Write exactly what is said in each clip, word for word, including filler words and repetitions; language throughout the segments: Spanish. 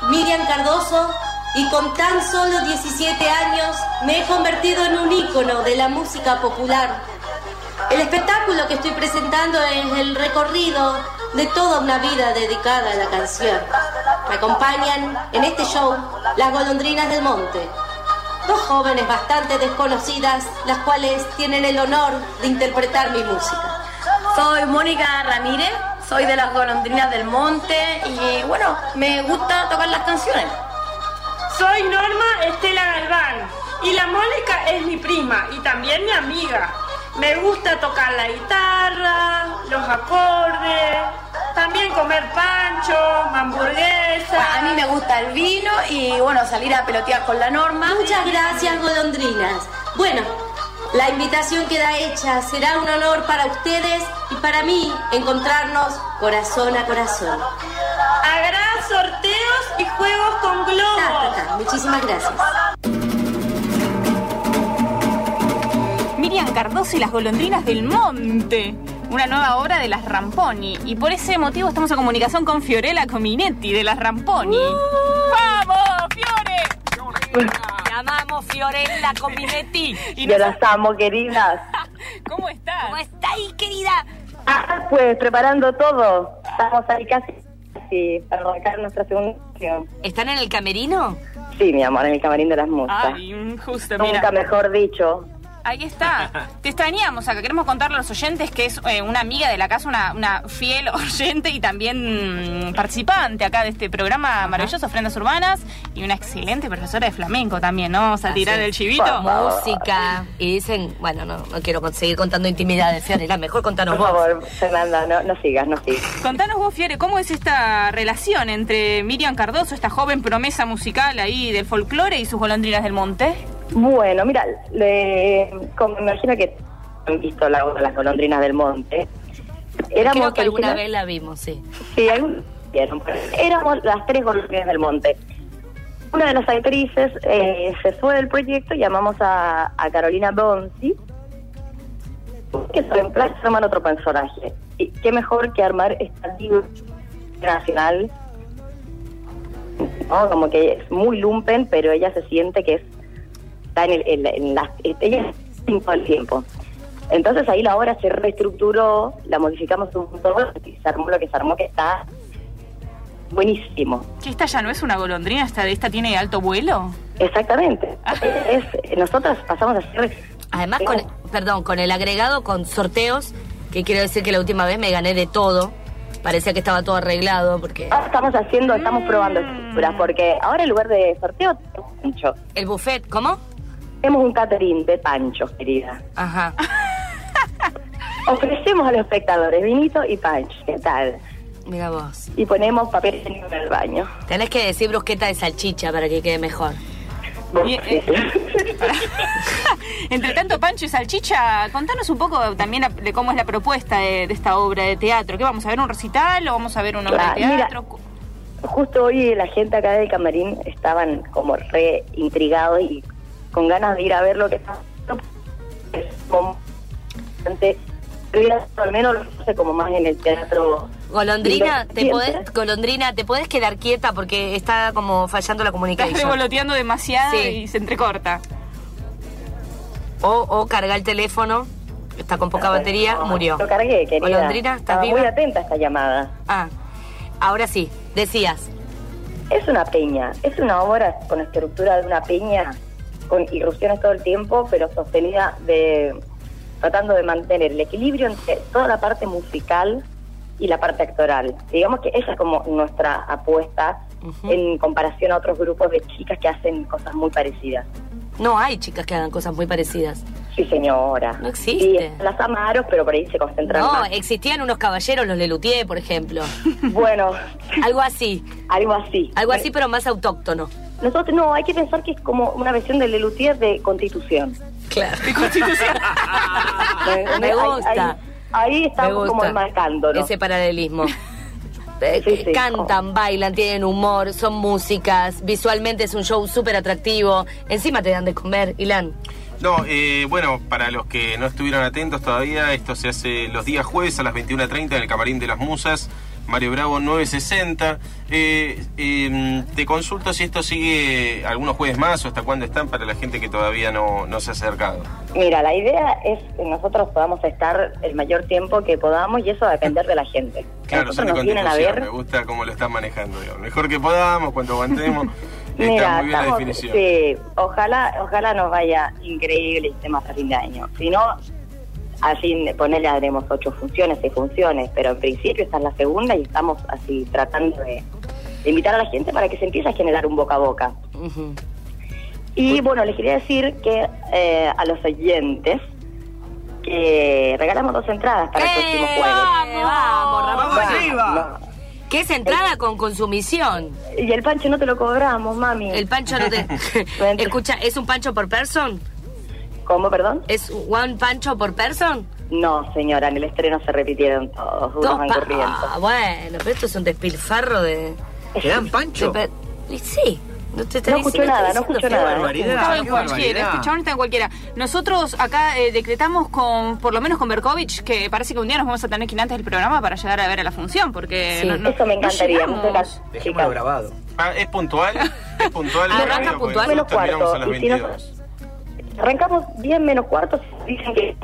Miriam Cardoso, y con tan solo diecisiete años me he convertido en un ícono de la música popular. El espectáculo que estoy presentando es el recorrido de toda una vida dedicada a la canción. Me acompañan en este show las Golondrinas del Monte, dos jóvenes bastante desconocidas, las cuales tienen el honor de interpretar mi música. Soy Mónica Ramírez, soy de las Golondrinas del Monte y bueno, me gusta tocar las canciones. Soy Norma Estela Galván y la Mónica es mi prima y también mi amiga. Me gusta tocar la guitarra, los acordes, también comer pancho, hamburguesa. A mí me gusta el vino y bueno, salir a pelotear con la Norma. Muchas gracias, Golondrinas. Bueno, la invitación queda hecha. Será un honor para ustedes y para mí encontrarnos corazón a corazón. Habrá sorteos y juegos con globos. Ta, ta, ta. Muchísimas gracias. Miriam Cardoso y las Golondrinas del Monte, una nueva obra de las Ramponi. Y por ese motivo estamos en comunicación con Fiorella Cominetti de las Ramponi. Uh, ¡Vamos, Fiore! Te amamos, Fiorella Cominetti. Y Yo las amo, queridas. ¿Cómo estás? ¿Cómo está ahí, querida? Ah, pues preparando todo. Estamos ahí casi, casi para arrancar nuestra segunda canción. ¿Están en el camerino? Sí, mi amor, en el camarín de las musas. Ay, justo, mira. Nunca mejor dicho. Ahí está. Te extrañamos acá. Queremos contarle a los oyentes que es eh, una amiga de la casa, una, una fiel oyente y también mmm, participante acá de este programa Ajá. maravilloso, Ofrendas Urbanas, y una excelente profesora de flamenco también, ¿no? Vamos a Así tirar es. el chivito. Música. Y dicen, bueno, no, no quiero seguir contando intimidades, Fiorella, mejor contanos Por vos. Por favor, Fernanda, no, no sigas, no sigas. Contanos vos, Fiore, ¿cómo es esta relación entre Miriam Cardoso, esta joven promesa musical ahí del folclore, y sus Golondrinas del Monte? Bueno, mira, le, como me imagino que han visto la obra Las Golondrinas del Monte. Éramos Creo que alguna original... vez la vimos, sí. Sí, algún... éramos las tres Golondrinas del Monte. Una de las actrices eh, se fue del proyecto y llamamos a, a Carolina Bonzi, que se reemplaza a armar otro personaje. Y qué mejor que armar esta diva nacional, ¿no? Como que es muy lumpen, pero ella se siente que es está en, el, en, la, en la, ella es todo el tiempo. Entonces ahí la obra se reestructuró, la modificamos un poco y se armó lo que se armó, que está buenísimo. ¿Que esta ya no es una golondrina? ¿Esta, esta tiene alto vuelo? Exactamente. es, es, nosotros pasamos a hacer... Además, con, perdón, con el agregado, con sorteos, que quiero decir que la última vez me gané de todo. Parecía que estaba todo arreglado porque... Ahora estamos haciendo, estamos probando estructuras, porque ahora en lugar de sorteo, pancho. ¿El buffet? ¿Cómo? Tenemos un catering de panchos, querida. Ajá. Ofrecemos a los espectadores vinito y pancho. ¿Qué tal? Mira vos. Y ponemos papel higiénico en el baño. Tenés que decir brusqueta de salchicha para que quede mejor. Y, eh, entre tanto, pancho y salchicha, contanos un poco también de cómo es la propuesta de, de esta obra de teatro. ¿Qué vamos a ver, un recital o vamos a ver una obra claro, de teatro? Mira, justo hoy la gente acá del camarín estaban como re intrigados y con ganas de ir a ver lo que está como al menos lo sé como más en el teatro. Golondrina, ¿te podés, Golondrina, ¿te podés quedar quieta? Porque está como fallando la comunicación. Estás revoloteando demasiado sí. y se entrecorta. O, o carga el teléfono, está con poca no, batería, no, murió. Lo cargué, querida. Golondrina, ¿estás Estaba viva? Muy atenta a esta llamada. Ah, ahora sí, decías. Es una peña, es una obra con la estructura de una peña, con irrupciones todo el tiempo, pero sostenida de... tratando de mantener el equilibrio entre toda la parte musical y la parte actoral. Digamos que esa es como nuestra apuesta uh-huh. en comparación a otros grupos de chicas que hacen cosas muy parecidas. No hay chicas que hagan cosas muy parecidas. Sí, señora. No existe. Sí, las amaros, pero por ahí se concentran no, más. No, existían unos caballeros, los Lelutier, por ejemplo. Bueno. Algo así. Algo así. Algo así, pero más autóctono. Nosotros, no, hay que pensar que es como una versión del Lelutier de Constitución. Claro. De Constitución. me, me gusta. Ahí, ahí estamos como enmarcándolo. Ese paralelismo. Sí, sí. Cantan, bailan, tienen humor, son músicas, visualmente es un show súper atractivo. Encima te dan de comer, Ilan. No, eh, bueno, para los que no estuvieron atentos todavía, esto se hace los días jueves a las veintiuna treinta en el Camarín de las Musas. Mario Bravo nueve sesenta. Eh, eh, te consulto si esto sigue algunos jueves más o hasta cuándo están para la gente que todavía no, no se ha acercado. Mira, la idea es que nosotros podamos estar el mayor tiempo que podamos y eso va a depender de la gente. Claro, son de nos vienen a Constitución, ver. me gusta cómo lo están manejando, digamos. Mejor que podamos, cuanto aguantemos. Mira, Está muy bien estamos, la definición. sí, ojalá, ojalá nos vaya increíble y estemos a fin de año. Si no, así ponerle haremos ocho funciones, seis funciones, pero en principio esta es la segunda y estamos así tratando de, de invitar a la gente para que se empiece a generar un boca a boca. Uh-huh. Y bueno, les quería decir que eh, a los oyentes que regalamos dos entradas para el próximo jueves. ¡Vamos! ¡Vamos, Ramón! ¡Vamos arriba! No. ¿Qué es entrada con consumición? Y el pancho no te lo cobramos, mami. El pancho no te... Escucha, ¿es un pancho por person? ¿Cómo, perdón? ¿Es one pancho por person? No, señora, en el estreno se repitieron todos, unos Dos van pa- corriendo. Ah, bueno, pero esto es un despilfarro de... ¿Te dan pancho? de pe- y sí, no te No escucho nada, no escucho Qué nada. barbaridad. Estaba en qué cualquiera, barbaridad. este chabón está en cualquiera. Nosotros acá eh, decretamos con, por lo menos con Berkovich, que parece que un día nos vamos a tener que ir antes del programa para llegar a ver a la función, porque Sí. no, no- Eso me no encantaría. llegamos. muchas Dejémoslo chicas. grabado. Ah, ¿es puntual? ¿Es puntual? el Arranca horario? Porque puntual. nosotros Menos terminamos cuarto. a las Y si no- veintidós. Arrancamos bien menos cuartos, dicen que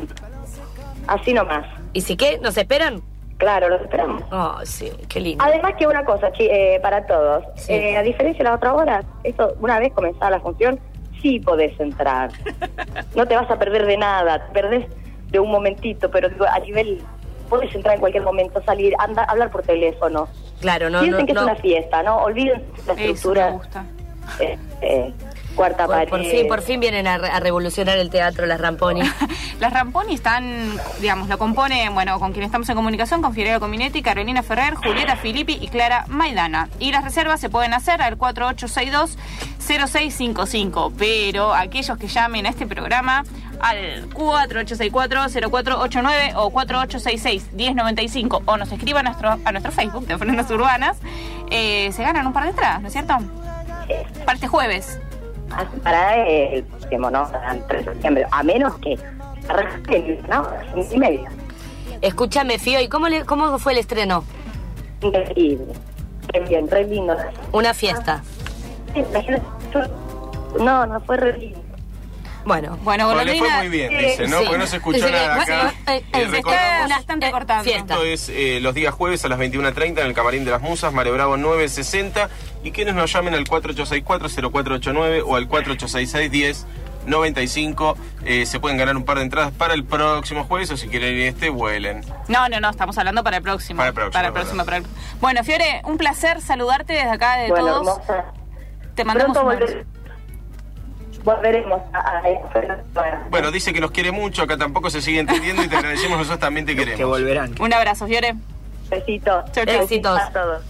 así nomás. ¿Y si qué? ¿Nos esperan? Claro, los esperamos. Oh, sí, qué lindo. Además que una cosa, chi- eh, para todos, Sí. eh, a diferencia de las otras horas, esto, una vez comenzada la función, sí podés entrar. No te vas a perder de nada, te perdés de un momentito, pero digo, a nivel, podés entrar en cualquier momento, salir, anda, hablar por teléfono. Claro, no, Piensen no, que no. es una fiesta, ¿no? Olviden la Eso me estructura, gusta. eh, eh, cuarta Por, pared. por fin, por fin vienen a, re- a revolucionar el teatro, las Ramponi. Las Ramponi están, digamos, lo componen, bueno, con quien estamos en comunicación, con Fiorella Cominetti, Carolina Ferrer, Julieta Filippi y Clara Maidana. Y las reservas se pueden hacer al cuatro ocho seis dos cero seis cinco cinco, pero aquellos que llamen a este programa al cuatro ocho seis cuatro cero cuatro ocho nueve o cuatro ocho seis seis uno cero nueve cinco o nos escriban a nuestro, a nuestro Facebook de Ofrendas Urbanas, eh, se ganan un par de entradas, ¿no es cierto? Para este jueves. Para el próximo, ¿no? Para el tres de septiembre, a menos que arranque, ¿no? Cinco y media. Escúchame, Fio, ¿y cómo, le, cómo fue el estreno? Increíble. Re bien, re lindo. Una fiesta. Sí, la gente- No, no fue re lindo. Bueno, Bueno, Bueno, le fue Golondrina, muy bien, dice, ¿no? Sí. Porque no se escuchó Dice que- nada acá. eh, eh, Eh, se está recordamos, bastante eh, cortando. fiesta. esto es eh, los días jueves a las veintiuna treinta en el Camarín de las Musas, Mario Bravo nueve sesenta. Y quienes nos llamen al cuatro ocho seis cuatro cero cuatro ocho nueve o al cuatro ocho seis seis uno cero nueve cinco, eh, se pueden ganar un par de entradas para el próximo jueves, o si quieren ir este, vuelen. No, no, no, estamos hablando para el próximo. Para el próximo, Para el próximo. para el- Bueno, Fiore, un placer saludarte desde acá, de Bueno, todos. hermosa. Te mandamos Pronto un abrazo. volver- volveremos a, a, a- Bueno, dice que nos quiere mucho, acá tampoco se sigue entendiendo y te agradecemos, nosotros también te Que queremos. volverán. Un abrazo, Fiore. Besito. Chau, chau. Éxitos. A todos.